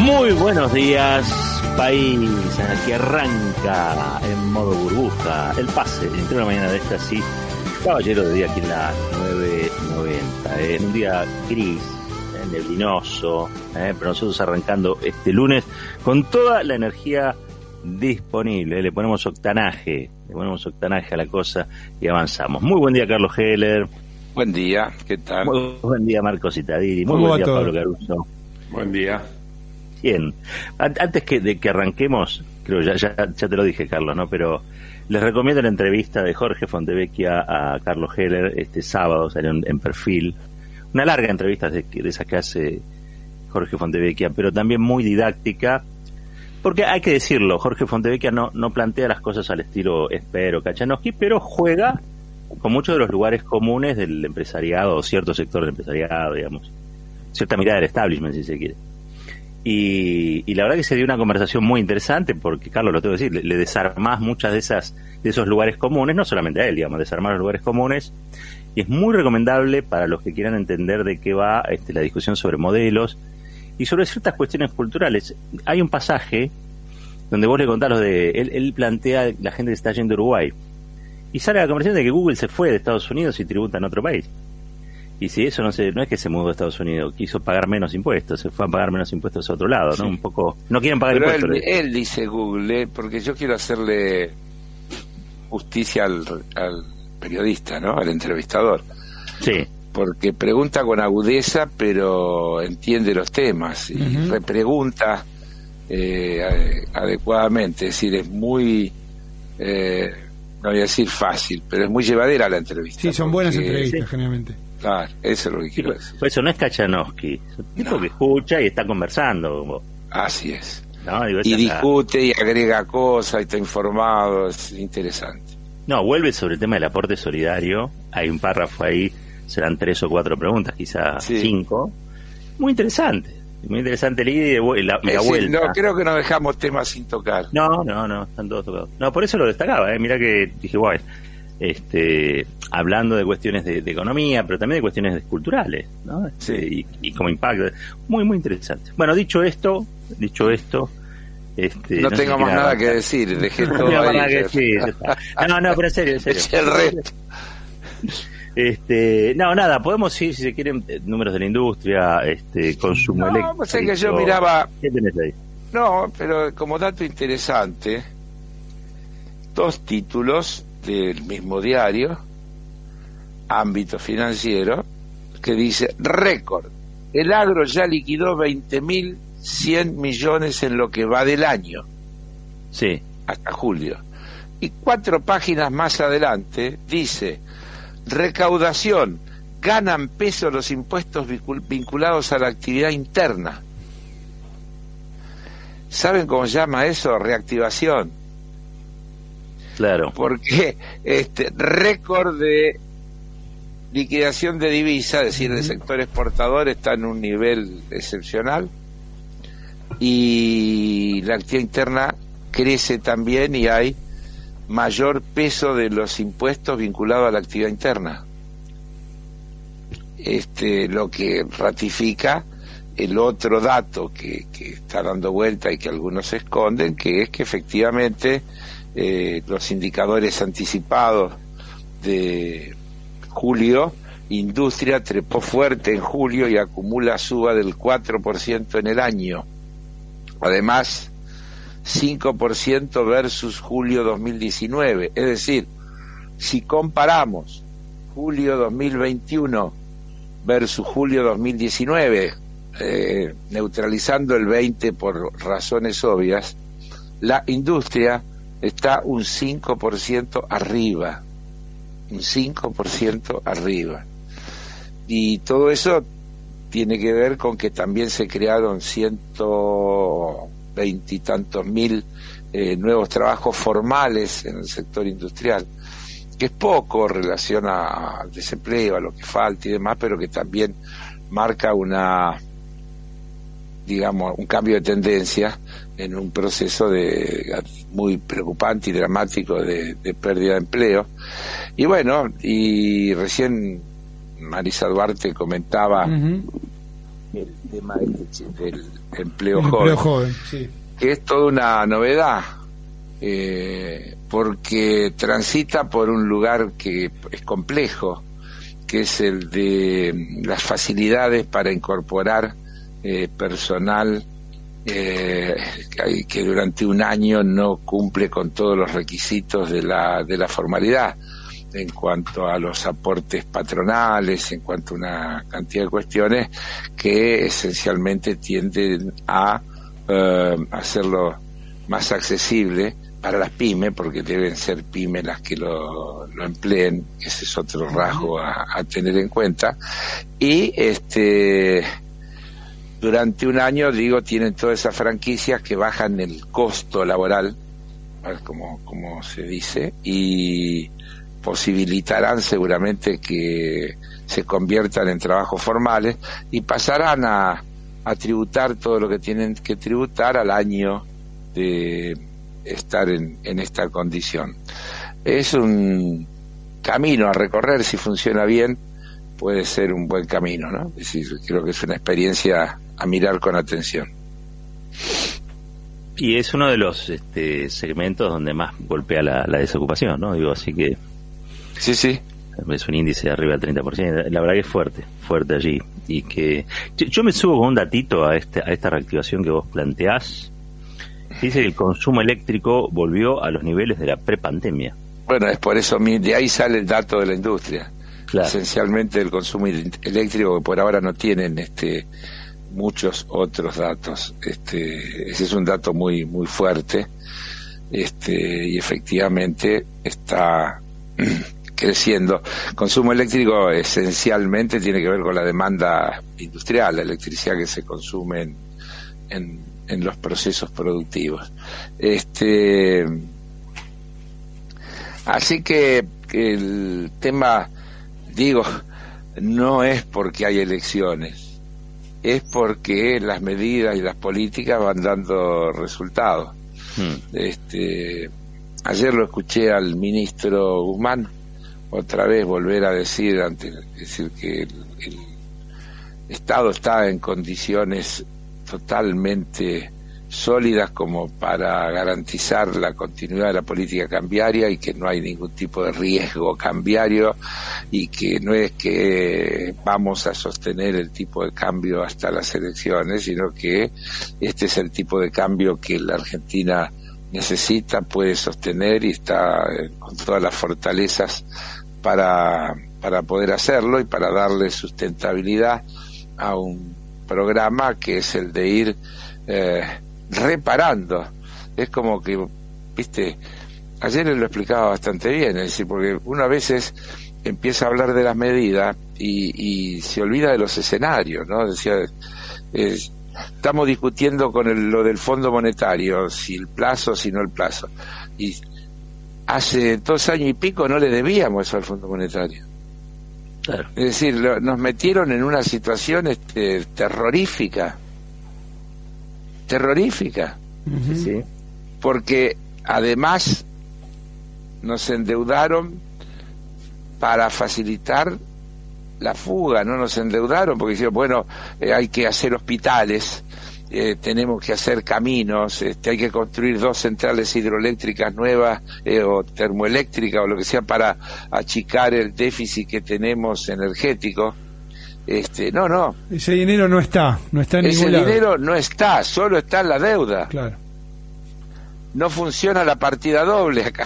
Muy buenos días, país. Aquí arranca en modo burbuja el pase entre una mañana de esta, sí, caballero de día aquí en la 990, en un día gris, neblinoso, pero nosotros arrancando este lunes con toda la energía disponible. Le ponemos octanaje a la cosa y avanzamos. Muy buen día, Carlos Heller. Buen día, ¿qué tal? Muy buen día, Marco Citadini. Muy buen día, Pablo Caruso. Buen día. Bien, antes de que arranquemos, creo ya te lo dije, Carlos, ¿no? Pero les recomiendo la entrevista de Jorge Fontevecchia a Carlos Heller este sábado, salió en Perfil. Una larga entrevista de esas que hace Jorge Fontevecchia, pero también muy didáctica, porque hay que decirlo, Jorge Fontevecchia no plantea las cosas al estilo Esper o Kachanowski, pero juega con muchos de los lugares comunes del empresariado, o cierto sector del empresariado, digamos, cierta mirada del establishment, si se quiere. Y la verdad que se dio una conversación muy interesante, porque, Carlos, lo tengo que decir, le desarmás muchas de esos lugares comunes, no solamente a él, digamos, desarmar los lugares comunes, y es muy recomendable para los que quieran entender de qué va la discusión sobre modelos y sobre ciertas cuestiones culturales. Hay un pasaje donde vos le contás lo de, él plantea la gente que está yendo a Uruguay, y sale la conversación de que Google se fue de Estados Unidos y tributa en otro país. Y si eso no es que se mudó a Estados Unidos, quiso pagar menos impuestos, se fue a pagar menos impuestos a otro lado, ¿no? Sí. Un poco, no quieren pagar pero impuestos. Él dice Google, porque yo quiero hacerle justicia al periodista, ¿no? Al entrevistador. Sí. Porque pregunta con agudeza, pero entiende los temas y repregunta adecuadamente. Es decir, es muy, no voy a decir fácil, pero es muy llevadera la entrevista. Sí, son buenas entrevistas, generalmente. Claro, eso es lo que quiero decir. Por eso no es Kachanowski, es un tipo que escucha y está conversando. Así es. ¿No? Y discute y agrega cosas y está informado, es interesante. No, vuelve sobre el tema del aporte solidario, hay un párrafo ahí, serán 3 o 4 preguntas, quizás 5. Muy interesante el ida y la vuelta. No, creo que no dejamos temas sin tocar. No, están todos tocados. No, por eso lo destacaba, mirá que dije, guay. Hablando de cuestiones de economía, pero también de cuestiones culturales, ¿no? Sí. Y como impacto, muy muy interesante. Bueno, dicho esto, no tengo más nada que decir, dejé todo ahí. Nada que decir. No, pero en serio. El resto. No, nada, podemos ir, si se quieren, números de la industria, consumo eléctrico. No, sé que yo miraba. ¿Qué tenés ahí? No, pero como dato interesante, 2 títulos del mismo diario, Ámbito Financiero, que dice: récord, el agro ya liquidó 20.100 millones en lo que va del año, sí, hasta julio. Y 4 páginas más adelante dice: recaudación, ganan peso los impuestos vinculados a la actividad interna. ¿Saben cómo se llama eso? Reactivación. Claro. Porque récord de liquidación de divisa, es decir, el sector exportador está en un nivel excepcional y la actividad interna crece también y hay mayor peso de los impuestos vinculados a la actividad interna. Lo que ratifica el otro dato que está dando vuelta y que algunos esconden, que es que efectivamente los indicadores anticipados de julio, industria trepó fuerte en julio y acumula suba del 4% en el año. Además, 5% versus julio 2019. Es decir, si comparamos julio 2021 versus julio 2019, neutralizando el 20 por razones obvias, la industria está un 5% arriba. Un 5% arriba. Y todo eso tiene que ver con que también se crearon 120 y tantos mil nuevos trabajos formales en el sector industrial, que es poco en relación al desempleo, a lo que falta y demás, pero que también marca un cambio de tendencia en un proceso muy preocupante y dramático de pérdida de empleo. Y bueno, y recién Marisa Duarte comentaba el tema del empleo joven, sí. Que es toda una novedad, porque transita por un lugar que es complejo, que es el de las facilidades para incorporar personal que durante un año no cumple con todos los requisitos de la formalidad, en cuanto a los aportes patronales, en cuanto a una cantidad de cuestiones que esencialmente tienden a hacerlo más accesible para las pymes, porque deben ser pymes las que lo empleen. Ese es otro rasgo a tener en cuenta. Y durante un año, tienen todas esas franquicias que bajan el costo laboral, como se dice, y posibilitarán seguramente que se conviertan en trabajos formales y pasarán a tributar todo lo que tienen que tributar al año de estar en esta condición. Es un camino a recorrer. Si funciona bien, puede ser un buen camino, ¿no? Es decir, creo que es una experiencia a mirar con atención. Y es uno de los segmentos donde más golpea la desocupación, ¿no? Así que sí, es un índice de arriba del 30%. La verdad que es fuerte allí. Y que yo me subo con un datito a esta reactivación que vos planteás. Dice que el consumo eléctrico volvió a los niveles de la prepandemia. Bueno, es por eso, de ahí sale el dato de la industria. Claro. Esencialmente el consumo eléctrico, que por ahora no tienen muchos otros datos. Ese es un dato muy muy fuerte, y efectivamente está creciendo. Consumo eléctrico esencialmente tiene que ver con la demanda industrial, la electricidad que se consume en los procesos productivos. Así que el tema, no es porque hay elecciones, es porque las medidas y las políticas van dando resultados. Ayer lo escuché al ministro Guzmán otra vez volver a decir que el Estado está en condiciones totalmente sólidas como para garantizar la continuidad de la política cambiaria, y que no hay ningún tipo de riesgo cambiario, y que no es que vamos a sostener el tipo de cambio hasta las elecciones, sino que este es el tipo de cambio que la Argentina necesita, puede sostener, y está con todas las fortalezas para poder hacerlo y para darle sustentabilidad a un programa que es el de ir reparando. Es como que, ayer lo explicaba bastante bien, es decir, porque uno a veces empieza a hablar de las medidas y se olvida de los escenarios, ¿no? Decía, estamos discutiendo con lo del Fondo Monetario, si el plazo, si no el plazo, y hace 2 años y pico no le debíamos eso al Fondo Monetario. Claro. Es decir, nos metieron en una situación terrorífica. Uh-huh. Sí. Porque además nos endeudaron para facilitar la fuga, no nos endeudaron porque dijeron, bueno, hay que hacer hospitales, tenemos que hacer caminos, hay que construir 2 centrales hidroeléctricas nuevas o termoeléctricas o lo que sea para achicar el déficit que tenemos energético. No. Ese dinero no está en ningún lado. Ese dinero no está, solo está en la deuda. Claro. No funciona la partida doble acá.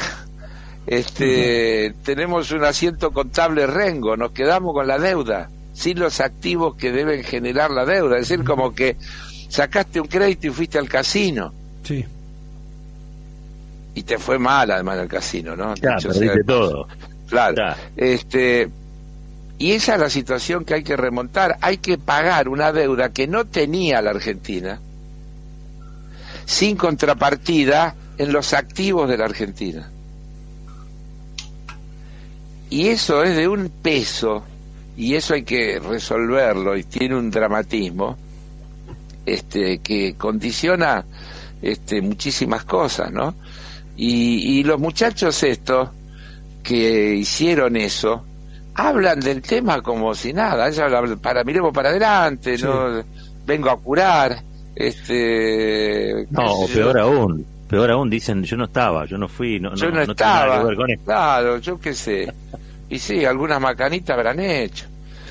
Tenemos un asiento contable rengo, nos quedamos con la deuda, sin los activos que deben generar la deuda. Es decir, como que sacaste un crédito y fuiste al casino. Sí. Y te fue mal además el casino, ¿no? Claro, perdiste todo. Claro. Y esa es la situación que hay que remontar. Hay que pagar una deuda que no tenía la Argentina, sin contrapartida en los activos de la Argentina. Y eso es de un peso, y eso hay que resolverlo, y tiene un dramatismo que condiciona muchísimas cosas, ¿no? Y los muchachos estos que hicieron eso hablan del tema como si nada. Ella habla miremos para adelante, sí. No vengo a curar. No, o peor aún, dicen, yo no estaba, yo no fui, yo no tengo estaba, nada que ver con esto. Claro, yo qué sé. Y sí, algunas macanitas habrán hecho.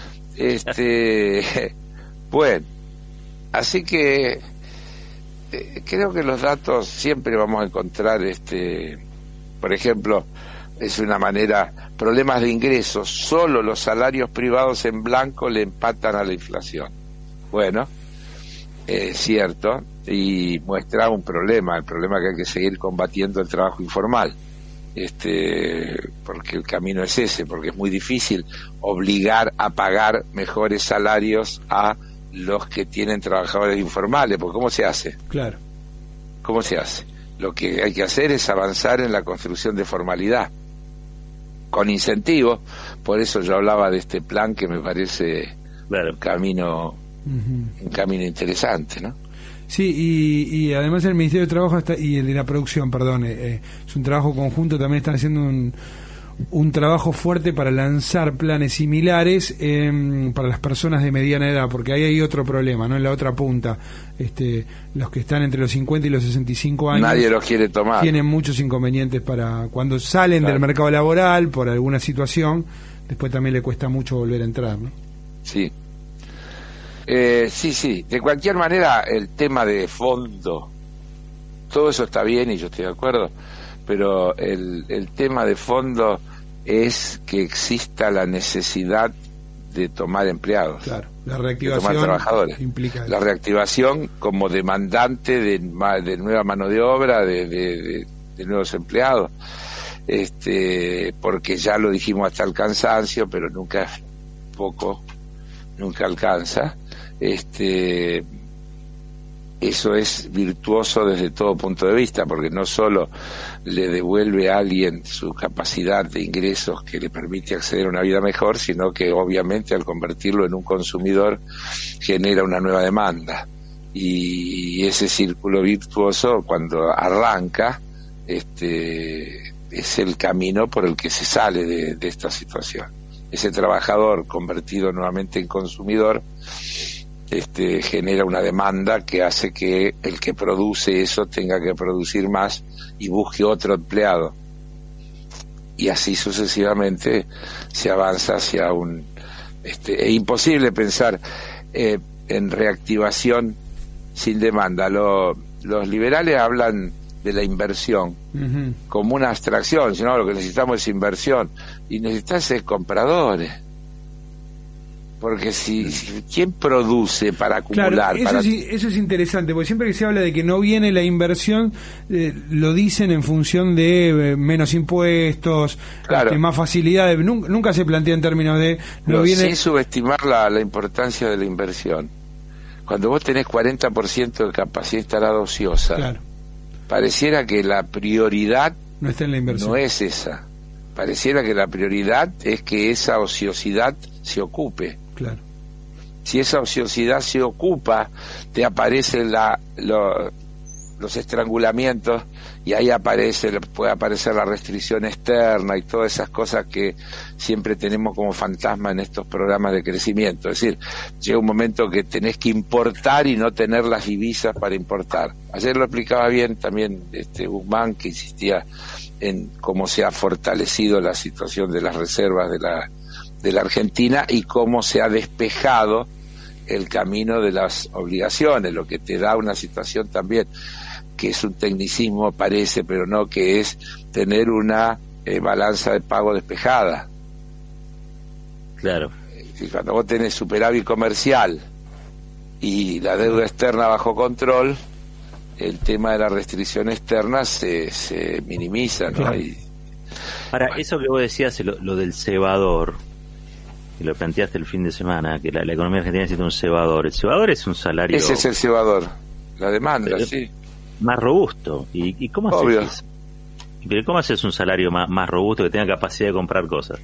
Bueno, así que creo que los datos siempre vamos a encontrar, por ejemplo, es una manera, problemas de ingresos, solo los salarios privados en blanco le empatan a la inflación. Bueno, cierto, y muestra un problema, el problema que hay que seguir combatiendo el trabajo informal, porque el camino es ese, porque es muy difícil obligar a pagar mejores salarios a los que tienen trabajadores informales, porque ¿cómo se hace? Claro. ¿Cómo se hace? Lo que hay que hacer es avanzar en la construcción de formalidad, con incentivos. Por eso yo hablaba de este plan que me parece un camino interesante, ¿no? Sí, y además el Ministerio de Trabajo y el de la Producción, perdón, es un trabajo conjunto, también están haciendo un trabajo fuerte para lanzar planes similares para las personas de mediana edad, porque ahí hay otro problema, ¿no? En la otra punta, los que están entre los 50 y los 65 años, nadie los quiere tomar, tienen muchos inconvenientes para cuando salen del mercado laboral por alguna situación, después también le cuesta mucho volver a entrar, ¿no? Sí. Sí, de cualquier manera el tema de fondo, todo eso está bien y yo estoy de acuerdo, pero el tema de fondo es que exista la necesidad de tomar empleados, claro, la reactivación, de tomar trabajadores, implica la reactivación como demandante de nueva mano de obra, de nuevos empleados, porque ya lo dijimos hasta el cansancio, pero nunca alcanza. Eso es virtuoso desde todo punto de vista, porque no solo le devuelve a alguien su capacidad de ingresos que le permite acceder a una vida mejor, sino que obviamente al convertirlo en un consumidor genera una nueva demanda, y ese círculo virtuoso cuando arranca es el camino por el que se sale de esta situación. Ese trabajador convertido nuevamente en consumidor genera una demanda que hace que el que produce eso tenga que producir más y busque otro empleado, y así sucesivamente se avanza hacia es imposible pensar en reactivación sin demanda. Los liberales hablan de la inversión como una abstracción, sino lo que necesitamos es inversión, y necesitas compradores. Porque ¿quién produce para acumular? Claro, eso es interesante, porque siempre que se habla de que no viene la inversión, lo dicen en función de menos impuestos, claro, más facilidades. Nunca se plantea en términos de... Sin subestimar la importancia de la inversión. Cuando vos tenés 40% de capacidad instalada ociosa, claro, pareciera que la prioridad no está en la inversión. No es esa. Pareciera que la prioridad es que esa ociosidad se ocupe. Claro. Si esa ociosidad se ocupa, te aparecen los estrangulamientos, y ahí puede aparecer la restricción externa y todas esas cosas que siempre tenemos como fantasma en estos programas de crecimiento. Es decir, llega un momento que tenés que importar y no tener las divisas para importar. Ayer lo explicaba bien también Guzmán, que insistía en cómo se ha fortalecido la situación de las reservas de la Argentina y cómo se ha despejado el camino de las obligaciones, lo que te da una situación también que es un tecnicismo, parece, pero no, que es tener una balanza de pago despejada. Claro. Cuando vos tenés superávit comercial y la deuda externa bajo control, el tema de la restricción externa se minimiza, ¿no? Claro. Ahora, eso que vos decías, lo del cebador, que lo planteaste el fin de semana, que la economía argentina necesita un cebador. El cebador es un salario... Ese es el cebador, la demanda, sí. Más robusto. ¿Y cómo haces? Pero ¿cómo haces un salario más robusto que tenga capacidad de comprar cosas?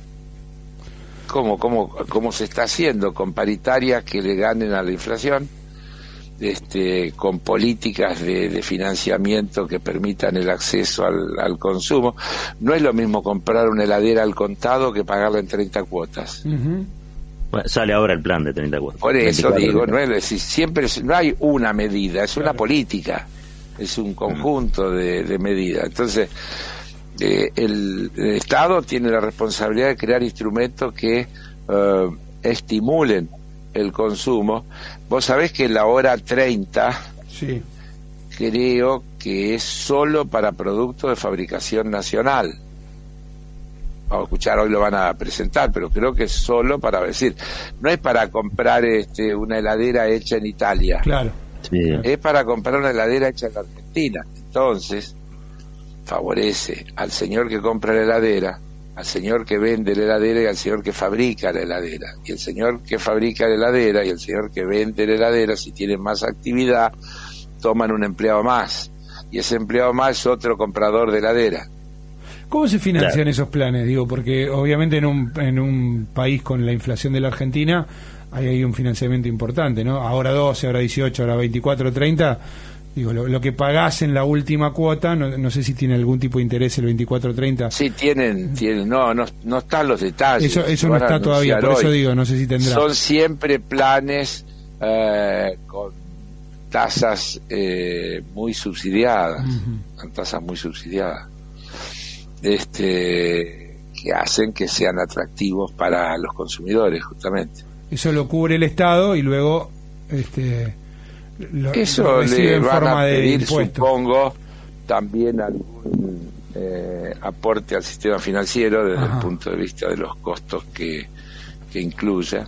¿Cómo se está haciendo? Con paritarias que le ganen a la inflación, con políticas de financiamiento que permitan el acceso al consumo. No es lo mismo comprar una heladera al contado que pagarla en 30 cuotas. Bueno, sale ahora el plan de 30 cuotas. Por eso digo, no es decir, siempre no hay una medida, es una política, es un conjunto de medidas. Entonces, el Estado tiene la responsabilidad de crear instrumentos que estimulen el consumo. Vos sabés que la hora 30 sí, creo que es solo para productos de fabricación nacional. Vamos a escuchar, hoy lo van a presentar, pero creo que es solo para decir, no es para comprar una heladera hecha en Italia, claro, Sí. es para comprar una heladera hecha en Argentina. Entonces favorece al señor que compra la heladera, al señor que vende la heladera y al señor que fabrica la heladera. Y el señor que fabrica la heladera y el señor que vende la heladera, si tienen más actividad, toman un empleado más. Y ese empleado más es otro comprador de heladera. ¿Cómo se financian esos planes? Digo, porque obviamente en un país con la inflación de la Argentina hay un financiamiento importante, ¿no? Ahora 12, ahora 18, ahora 24, 30... Digo, lo que pagás en la última cuota, no sé si tiene algún tipo de interés el 24-30. Sí, tienen, no están los detalles. Eso no está todavía, por eso digo, no sé si tendrá. Son siempre planes con tasas muy subsidiadas, con tasas muy subsidiadas, que hacen que sean atractivos para los consumidores, justamente. Eso lo cubre el Estado y luego... Eso le van a pedir, supongo, también algún aporte al sistema financiero desde el punto de vista de los costos que incluya,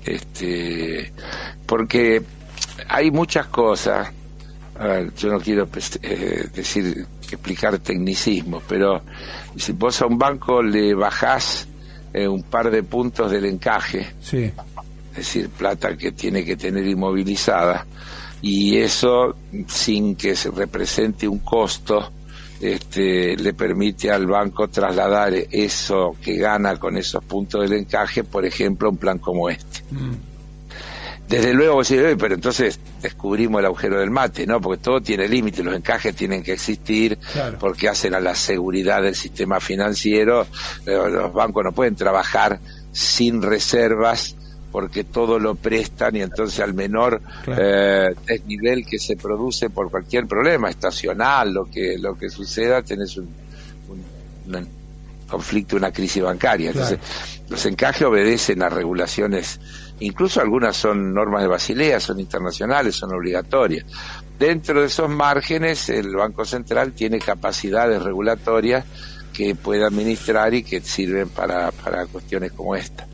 porque hay muchas cosas. A ver, yo no quiero explicar tecnicismos, pero si vos a un banco le bajás un par de puntos del encaje, sí, es decir, plata que tiene que tener inmovilizada, y eso, sin que se represente un costo, le permite al banco trasladar eso que gana con esos puntos del encaje, por ejemplo, a un plan como este. Desde luego vos decís, pero entonces descubrimos el agujero del mate, ¿no? Porque todo tiene límite, los encajes tienen que existir, claro, porque hacen a la seguridad del sistema financiero. Los bancos no pueden trabajar sin reservas, porque todo lo prestan, y entonces al menor desnivel que se produce por cualquier problema estacional, lo que suceda, tenés un conflicto, una crisis bancaria. Entonces, claro, los encajes obedecen a regulaciones, incluso algunas son normas de Basilea, son internacionales, son obligatorias. Dentro de esos márgenes, el Banco Central tiene capacidades regulatorias que puede administrar y que sirven para cuestiones como esta.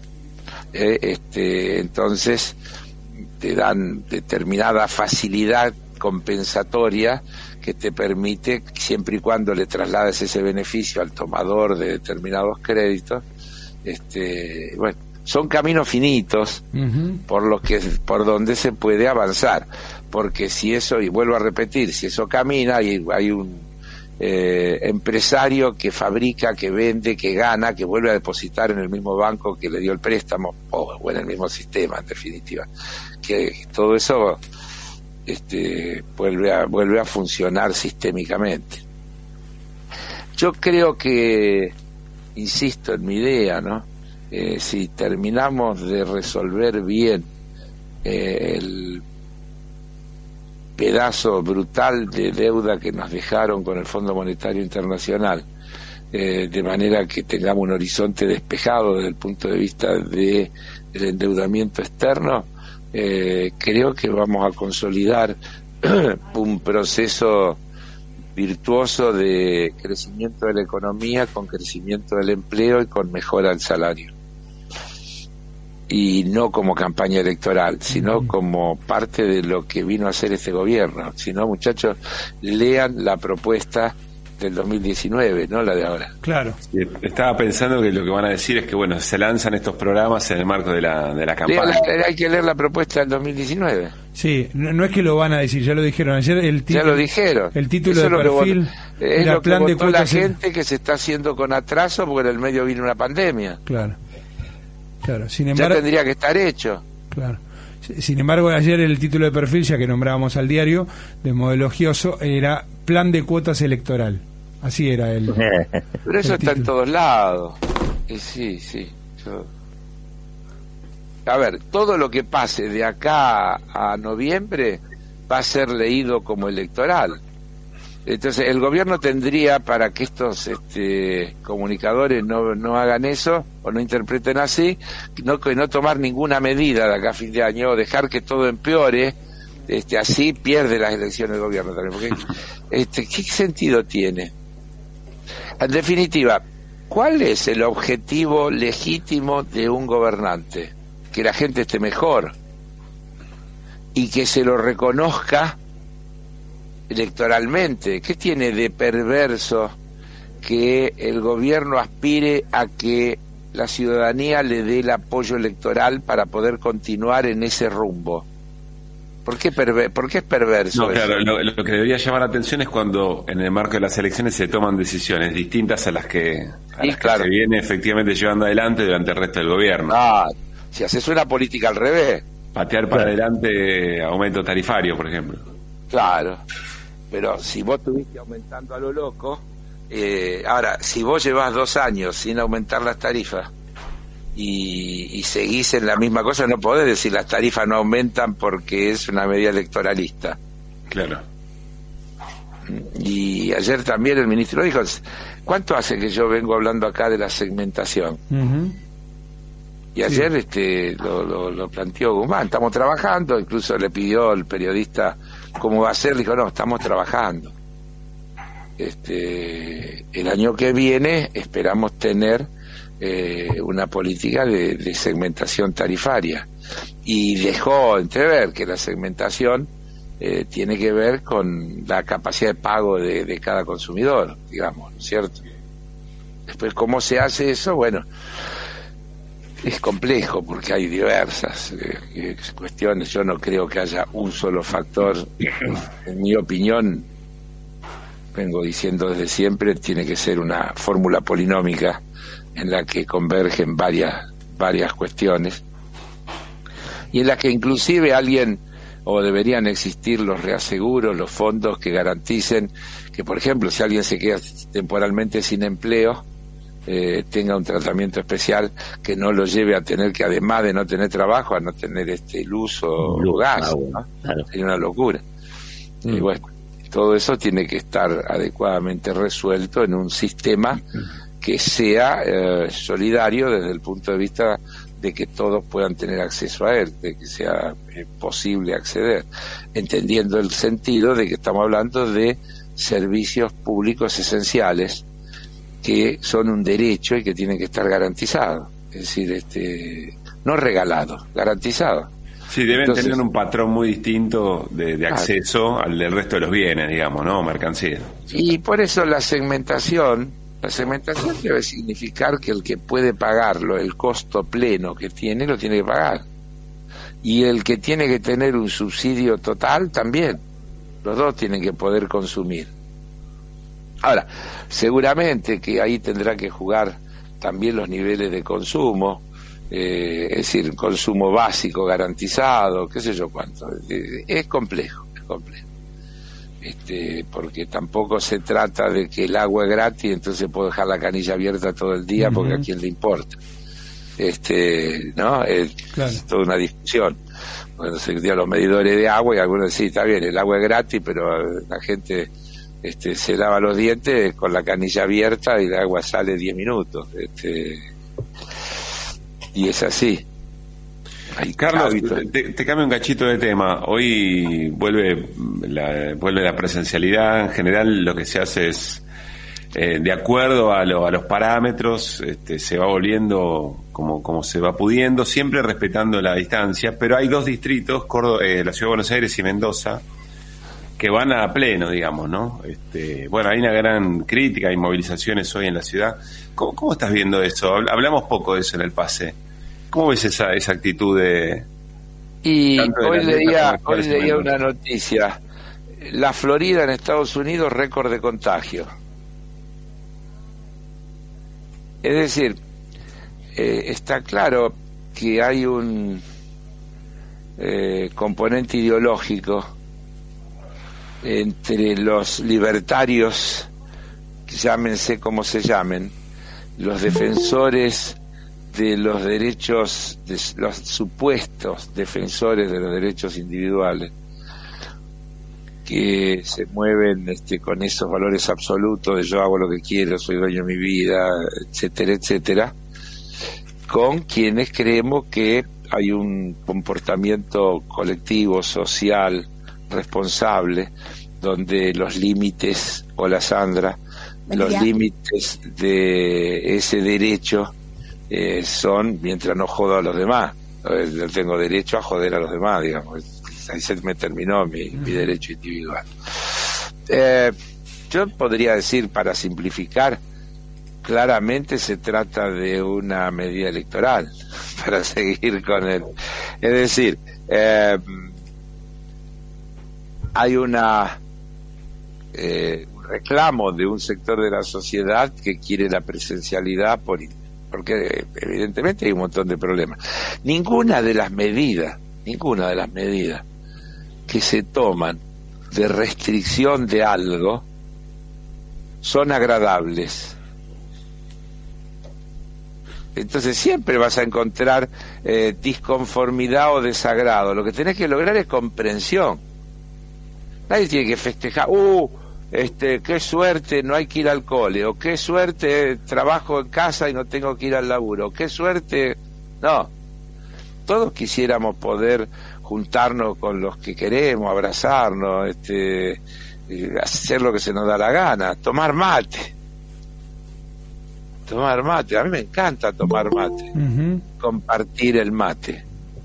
Entonces te dan determinada facilidad compensatoria que te permite, siempre y cuando le traslades ese beneficio al tomador de determinados créditos, bueno, son caminos finitos por donde se puede avanzar, porque si eso, y vuelvo a repetir, si eso camina, hay un empresario que fabrica, que vende, que gana, que vuelve a depositar en el mismo banco que le dio el préstamo, o en el mismo sistema, en definitiva, que todo eso vuelve a funcionar sistémicamente. Yo creo que, insisto en mi idea, ¿no? Si terminamos de resolver bien el pedazo brutal de deuda que nos dejaron con el Fondo Monetario Internacional, de manera que tengamos un horizonte despejado desde el punto de vista del endeudamiento externo, creo que vamos a consolidar un proceso virtuoso de crecimiento de la economía, con crecimiento del empleo y con mejora del salario. Y no como campaña electoral, sino como parte de lo que vino a hacer este gobierno. Si no, muchachos, lean la propuesta del 2019, no la de ahora. Claro. Estaba pensando que lo que van a decir es que, bueno, se lanzan estos programas en el marco de la campaña. Hay que leer la propuesta del 2019. Sí, no es que lo van a decir, ya lo dijeron ayer. Ya lo dijeron. El título del perfil es era lo plan que de votó cuotas. La gente que se está haciendo con atraso porque en el medio vino una pandemia. Claro. Sin embargo, ya tendría que estar hecho. Claro. Sin embargo, ayer el título de perfil, ya que nombrábamos al diario, de Modelo Gioso, era Plan de Cuotas Electoral. Así era el Pero eso está en todos lados. Sí. A ver, todo lo que pase de acá a noviembre va a ser leído como electoral. Entonces, el gobierno tendría, para que estos comunicadores no hagan eso o no interpreten así, que no tomar ninguna medida de acá a fin de año, o dejar que todo empeore, así pierde las elecciones el gobierno también. Porque, ¿qué sentido tiene? En definitiva, ¿cuál es el objetivo legítimo de un gobernante? Que la gente esté mejor y que se lo reconozca electoralmente. ¿Qué tiene de perverso que el gobierno aspire a que la ciudadanía le dé el apoyo electoral para poder continuar en ese rumbo? ¿Por qué es perverso? No, eso? claro, lo que debería llamar la atención es cuando en el marco de las elecciones se toman decisiones distintas a las que se viene efectivamente llevando adelante durante el resto del gobierno. Si haces una política al revés. Patear para adelante aumento tarifario, por ejemplo. Claro, pero si vos estuviste aumentando a lo loco, ahora, si vos llevas 2 años sin aumentar las tarifas y seguís en la misma cosa, no podés decir las tarifas no aumentan porque es una medida electoralista. Claro. Y ayer también el ministro dijo, ¿cuánto hace que yo vengo hablando acá de la segmentación? Uh-huh. Y ayer lo planteó Guzmán, estamos trabajando, incluso le pidió el periodista cómo va a ser, dijo, no, estamos trabajando. El año que viene esperamos tener una política de segmentación tarifaria, y dejó entrever que la segmentación tiene que ver con la capacidad de pago de cada consumidor, digamos, ¿cierto? Después, ¿cómo se hace eso? Bueno, es complejo porque hay diversas cuestiones. Yo no creo que haya un solo factor. En mi opinión, vengo diciendo desde siempre, tiene que ser una fórmula polinómica en la que convergen varias cuestiones, y en la que inclusive deberían existir los reaseguros, los fondos que garanticen que, por ejemplo, si alguien se queda temporalmente sin empleo, tenga un tratamiento especial que no lo lleve a tener que, además de no tener trabajo, a no tener luz o gas, ¿no? Claro. Sería una locura. Y bueno, todo eso tiene que estar adecuadamente resuelto en un sistema que sea solidario desde el punto de vista de que todos puedan tener acceso a él, de que sea posible acceder, entendiendo el sentido de que estamos hablando de servicios públicos esenciales que son un derecho y que tienen que estar garantizados, es decir, no regalados, garantizados. Sí, deben tener un patrón muy distinto de acceso al del resto de los bienes, digamos, ¿no? Mercancías. Y por eso la segmentación debe significar que el que puede pagarlo, el costo pleno que tiene, lo tiene que pagar. Y el que tiene que tener un subsidio total también. Los dos tienen que poder consumir. Ahora, seguramente que ahí tendrá que jugar también los niveles de consumo, es decir, consumo básico garantizado, qué sé yo cuánto. Es complejo. Porque tampoco se trata de que el agua es gratis, entonces puedo dejar la canilla abierta todo el día porque a quién le importa. ¿No? Es toda una discusión. Cuando se dio los medidores de agua, y algunos decían, está bien, el agua es gratis, pero la gente se lava los dientes con la canilla abierta y el agua sale 10 minutos. Y es así. Carlos, te cambio un cachito de tema. Hoy vuelve la presencialidad. En general lo que se hace es, de acuerdo a los parámetros, se va volviendo como se va pudiendo, siempre respetando la distancia, pero hay 2 distritos, la Ciudad de Buenos Aires y Mendoza, que van a pleno, digamos, ¿no? Bueno, hay una gran crítica, hay movilizaciones hoy en la ciudad. ¿Cómo estás viendo eso? Hablamos poco de eso en el pase. ¿Cómo ves esa actitud de...? Y hoy leía una noticia. La Florida en Estados Unidos, récord de contagio. Es decir, está claro que hay componente ideológico entre los libertarios, llámense como se llamen, los defensores de los derechos, de los supuestos defensores de los derechos individuales, que se mueven con esos valores absolutos de yo hago lo que quiero, soy dueño de mi vida, etcétera, etcétera, con quienes creemos que hay un comportamiento colectivo, social, responsable, donde los límites, hola Sandra, los límites de ese derecho son mientras no jodo a los demás. Yo tengo derecho a joder a los demás, digamos. Ahí se me terminó mi derecho individual. Yo podría decir, para simplificar, claramente se trata de una medida electoral para seguir con él. Es decir, hay un reclamo de un sector de la sociedad que quiere la presencialidad porque evidentemente hay un montón de problemas. Ninguna de las medidas que se toman de restricción de algo son agradables. Entonces siempre vas a encontrar disconformidad o desagrado. Lo que tenés que lograr es comprensión. Nadie tiene que festejar, qué suerte, no hay que ir al cole, o qué suerte, trabajo en casa y no tengo que ir al laburo, qué suerte. No, todos quisiéramos poder juntarnos con los que queremos, abrazarnos, hacer lo que se nos da la gana, tomar mate, a mí me encanta tomar mate, compartir el mate.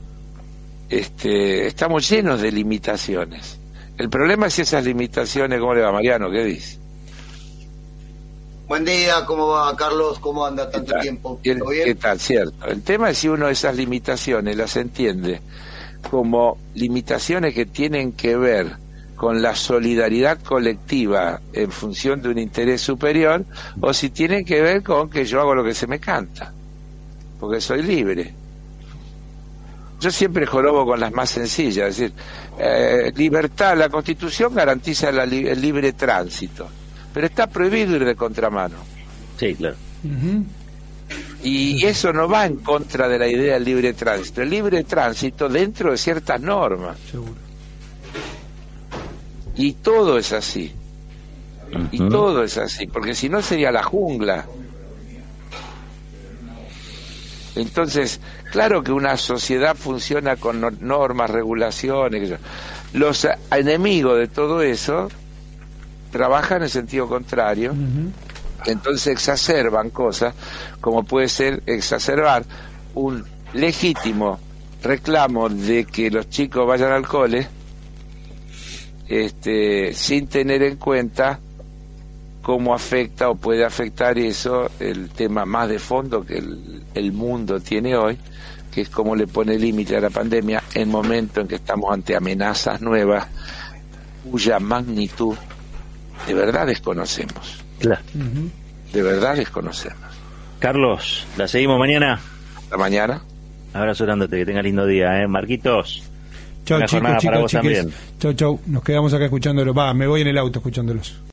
Estamos llenos de limitaciones. El problema es esas limitaciones. ¿Cómo le va, Mariano? ¿Qué dice? Buen día, ¿cómo va, Carlos? ¿Cómo anda tanto tiempo? ¿Todo bien? ¿Qué tal? Cierto. El tema es si uno de esas limitaciones las entiende como limitaciones que tienen que ver con la solidaridad colectiva en función de un interés superior, o si tienen que ver con que yo hago lo que se me canta, porque soy libre. Yo siempre jorobo con las más sencillas, es decir, libertad, la Constitución garantiza el libre tránsito, pero está prohibido ir de contramano. Sí, claro. Y eso no va en contra de la idea del libre tránsito. El libre tránsito dentro de ciertas normas. Seguro. Y todo es así. Y todo es así, porque si no sería la jungla. Entonces, claro que una sociedad funciona con normas, regulaciones. Los enemigos de todo eso trabajan en sentido contrario. Entonces exacerban cosas como puede ser exacerbar un legítimo reclamo de que los chicos vayan al cole, sin tener en cuenta cómo afecta o puede afectar eso el tema más de fondo que el mundo tiene hoy, que es cómo le pone límite a la pandemia en momento en que estamos ante amenazas nuevas cuya magnitud de verdad desconocemos. Claro. De verdad desconocemos. Carlos, la seguimos mañana. Hasta mañana. Abrazo grande, que tenga lindo día, Marquitos. Chau, Buena jornada para vos chicos. también. Chau. Nos quedamos acá escuchándolos. Me voy en el auto escuchándolos.